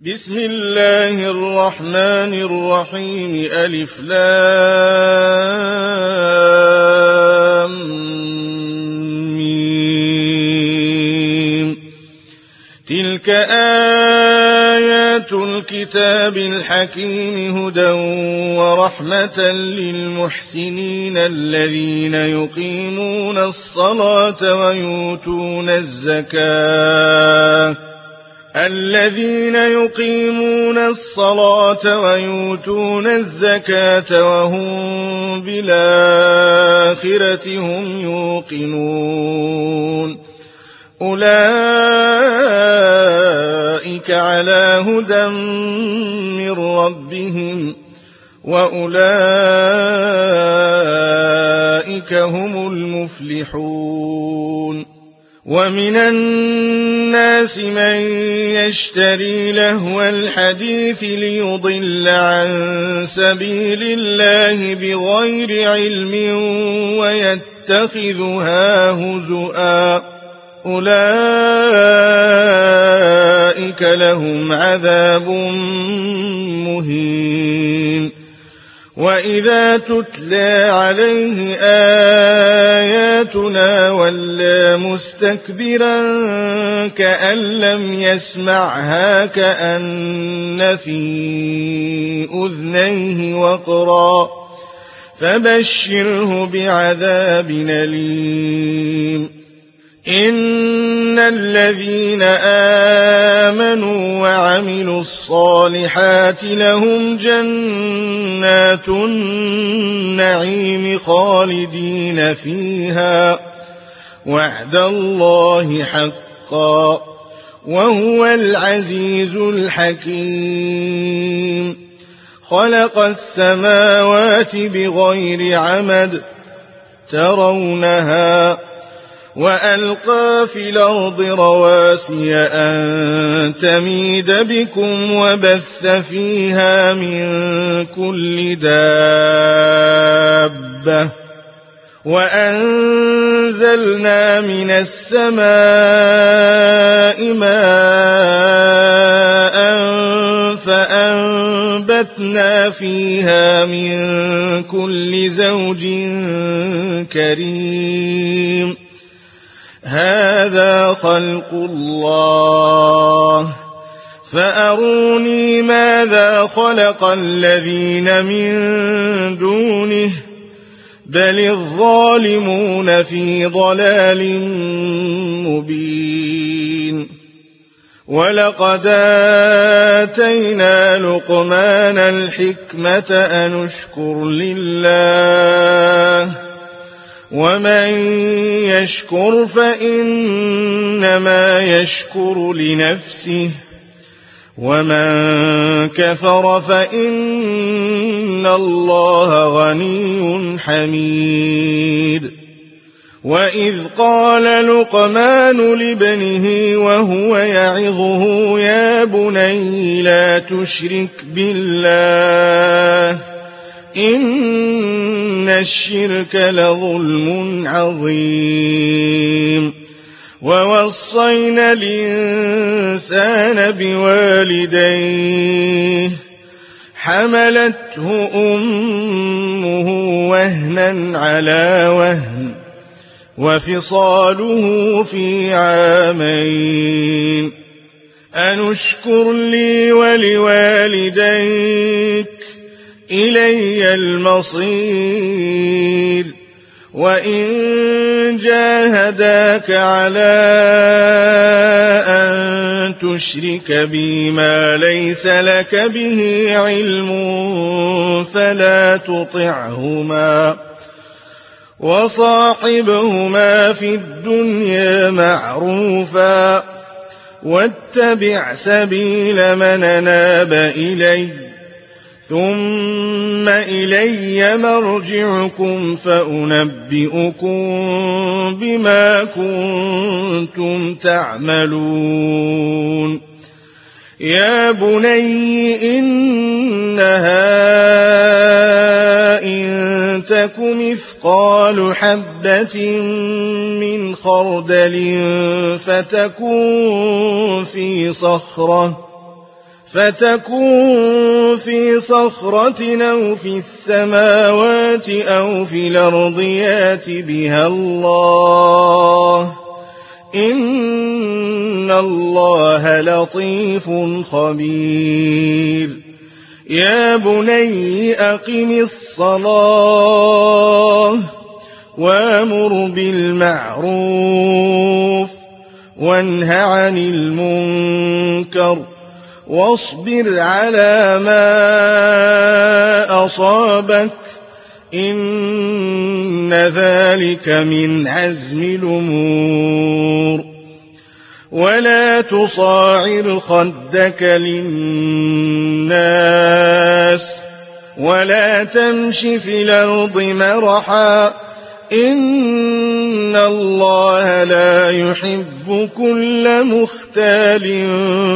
بسم الله الرحمن الرحيم ألف لام ميم. تلك آيات الكتاب الحكيم هدى ورحمة للمحسنين الذين يقيمون الصلاة ويؤتون الزكاة وهم بالآخرة هم يوقنون أولئك على هدى من ربهم وأولئك هم المفلحون. ومن الناس من يشتري لهو الحديث ليضل عن سبيل الله بغير علم ويتخذها هزؤا أولئك لهم عذاب مهين. وإذا تتلى عليه آياتنا ولى مستكبرا كأن لم يسمعها كأن في أذنيه وقرا فبشره بعذاب أليم. إن الذين آمنوا وعملوا الصالحات لهم جنات النعيم خالدين فيها وعد الله حقا وهو العزيز الحكيم. خلق السماوات بغير عمد ترونها وألقى في الأرض رواسي أن تميد بكم وبث فيها من كل دابة وأنزلنا من السماء ماء فأنبتنا فيها من كل زوج كريم. هذا خلق الله فأروني ماذا خلق الذين من دونه بل الظالمون في ضلال مبين. ولقد آتينا لقمان الحكمة أن اشكر لله ومن يشكر فإنما يشكر لنفسه ومن كفر فإن الله غني حميد. وإذ قال لقمان لابنه وهو يعظه يا بني لا تشرك بالله إن الشرك لظلم عظيم. ووصينا الإنسان بوالديه حملته أمه وهنا على وهن وفصاله في عامين أن اشكر لي ولوالديك إلي المصير. وإن جاهداك على أن تشرك بي ما ليس لك به علم فلا تطعهما وصاحبهما في الدنيا معروفا واتبع سبيل من أناب إلي ثم إلي مرجعكم فأنبئكم بما كنتم تعملون. يا بني إنها إن تك مثقال حبة من خردل فتكون فتكون في صخرة أو في السماوات أو في الأرض يات بها الله إن الله لطيف خبير يا بني أقم الصلاة وامر بالمعروف وانه عن المنكر واصبر على ما أصابك إن ذلك من عزم الأمور ولا تصاعر خدك للناس ولا تمش في الأرض مرحا إن الله لا يحب كل مختال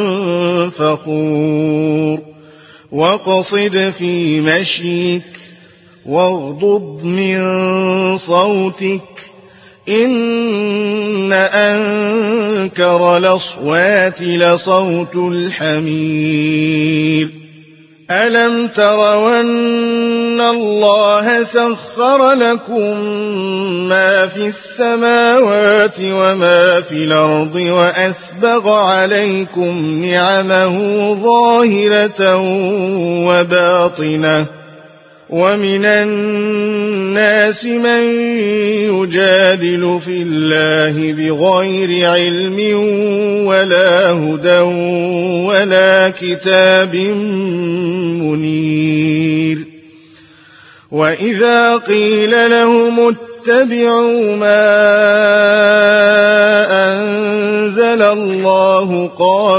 فخور واقصد في مشيك واغضض من صوتك إن أنكر الأصوات لصوت الحمير ألم تروا أن الله سخر لكم ما في السماوات وما في الأرض وأسبغ عليكم نعمه ظاهرة وباطنة ومن الناس من يجادل في الله بغير علم ولا هدى ولا كتاب منير وإذا قيل لهم اتبعوا ما أنزل الله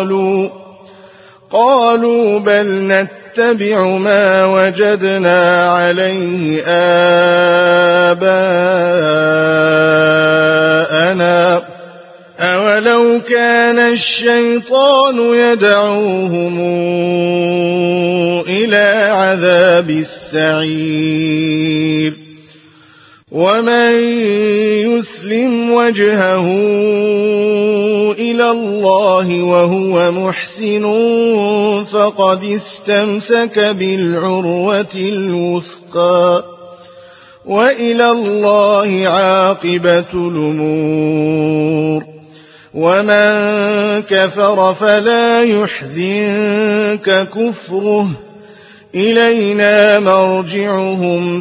قالوا بل نتبع ما وجدنا عليه آباءنا أولو كان الشيطان يدعوهم إلى عذاب السعير ومن يسلم وجهه إلى الله وهو محسن فقد استمسك بالعروة الوثقى وإلى الله عاقبة الأمور ومن كفر فلا يحزنك كفره إلينا مرجعهم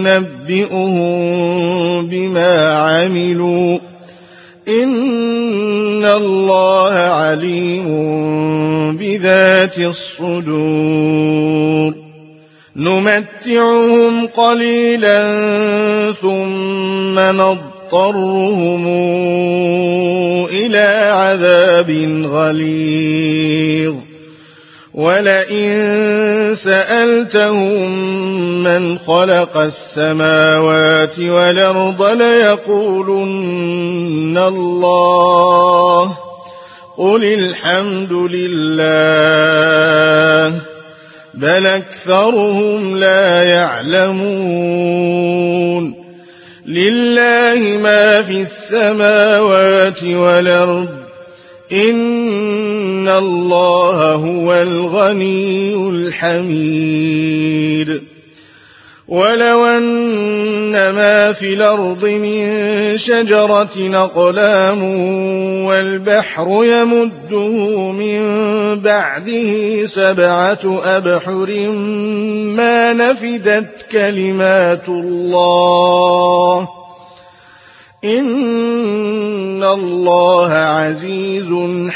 فننبئهم بما عملوا إن الله عليم بذات الصدور نمتعهم قليلا ثم نضطرهم إلى عذاب غليظ ولئن سألتهم من خلق السماوات والأرض ليقولن الله قل الحمد لله بل أكثرهم لا يعلمون لله ما في السماوات والأرض إن الله هو الغني الحميد ولو أن ما في الأرض من شجرة أقلام والبحر يمده من بعده 7 أبحر ما نفدت كلمات الله إن الله عزيز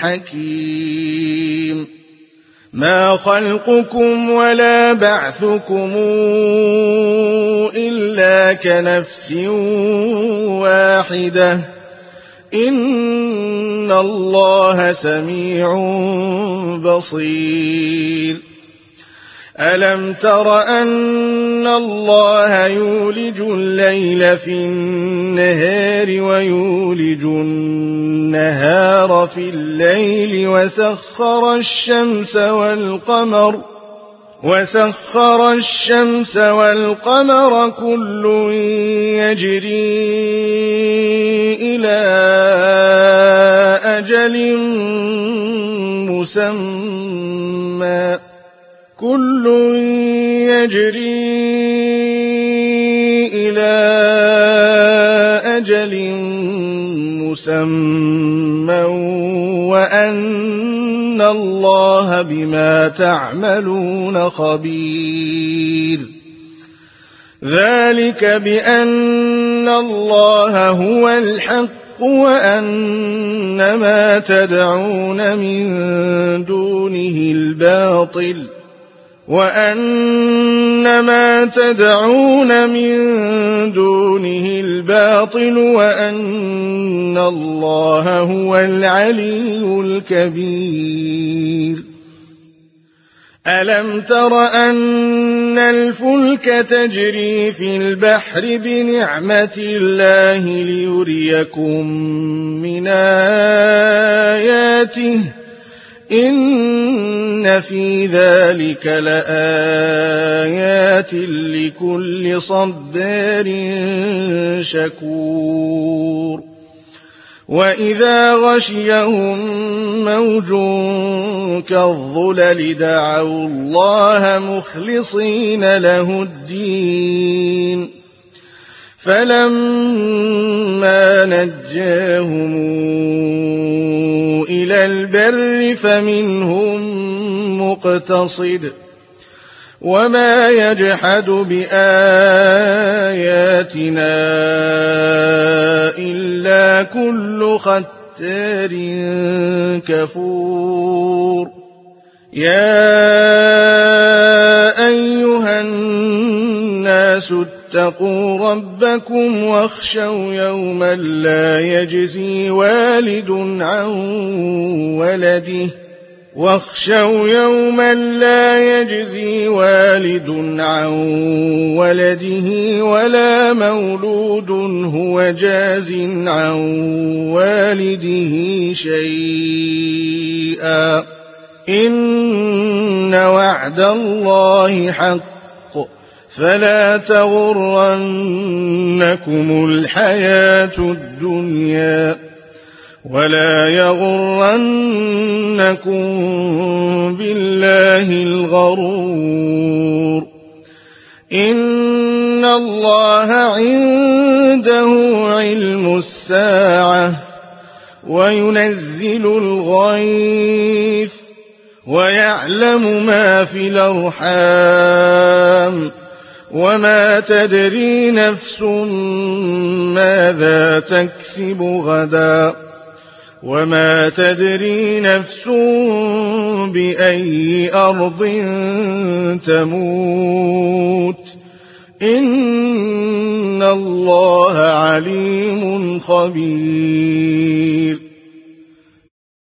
حكيم ما خلقكم ولا بعثكم إلا كنفس واحدة إن الله سميع بصير ألم تر أن الله يولج الليل في النهار ويولج النهار في الليل وسخر الشمس والقمر كل يجري إلى أجل مسمى يوما كل يجري إلى أجل مسمى وأن الله بما تعملون خبير ذلك بأن الله هو الحق وأن ما تدعون من دونه الباطل وأن الله هو العلي الكبير ألم تر أن الفلك تجري في البحر بنعمة الله ليريكم من آياته إن في ذلك لآيات لكل صبار شكور وإذا غشيهم موج كالظلل دعوا الله مخلصين له الدين فلما نجاهم إلى البر فمنهم مقتصد وما يجحد بآياتنا إلا كل ختار كفور يا أيها الناس اتقوا ربكم واخشوا يوما لا يجزي والد عن ولده ولا مولود هو جاز عن والده شيئا إن وعد الله حق فلا تغرنكم الحياة الدنيا ولا يغرنكم بالله الغرور إن الله عنده علم الساعة وينزل الغيث ويعلم ما في الأرحام وما تدري نفس ماذا تكسب غدا وما تدري نفس بأي أرض تموت إن الله عليم خبير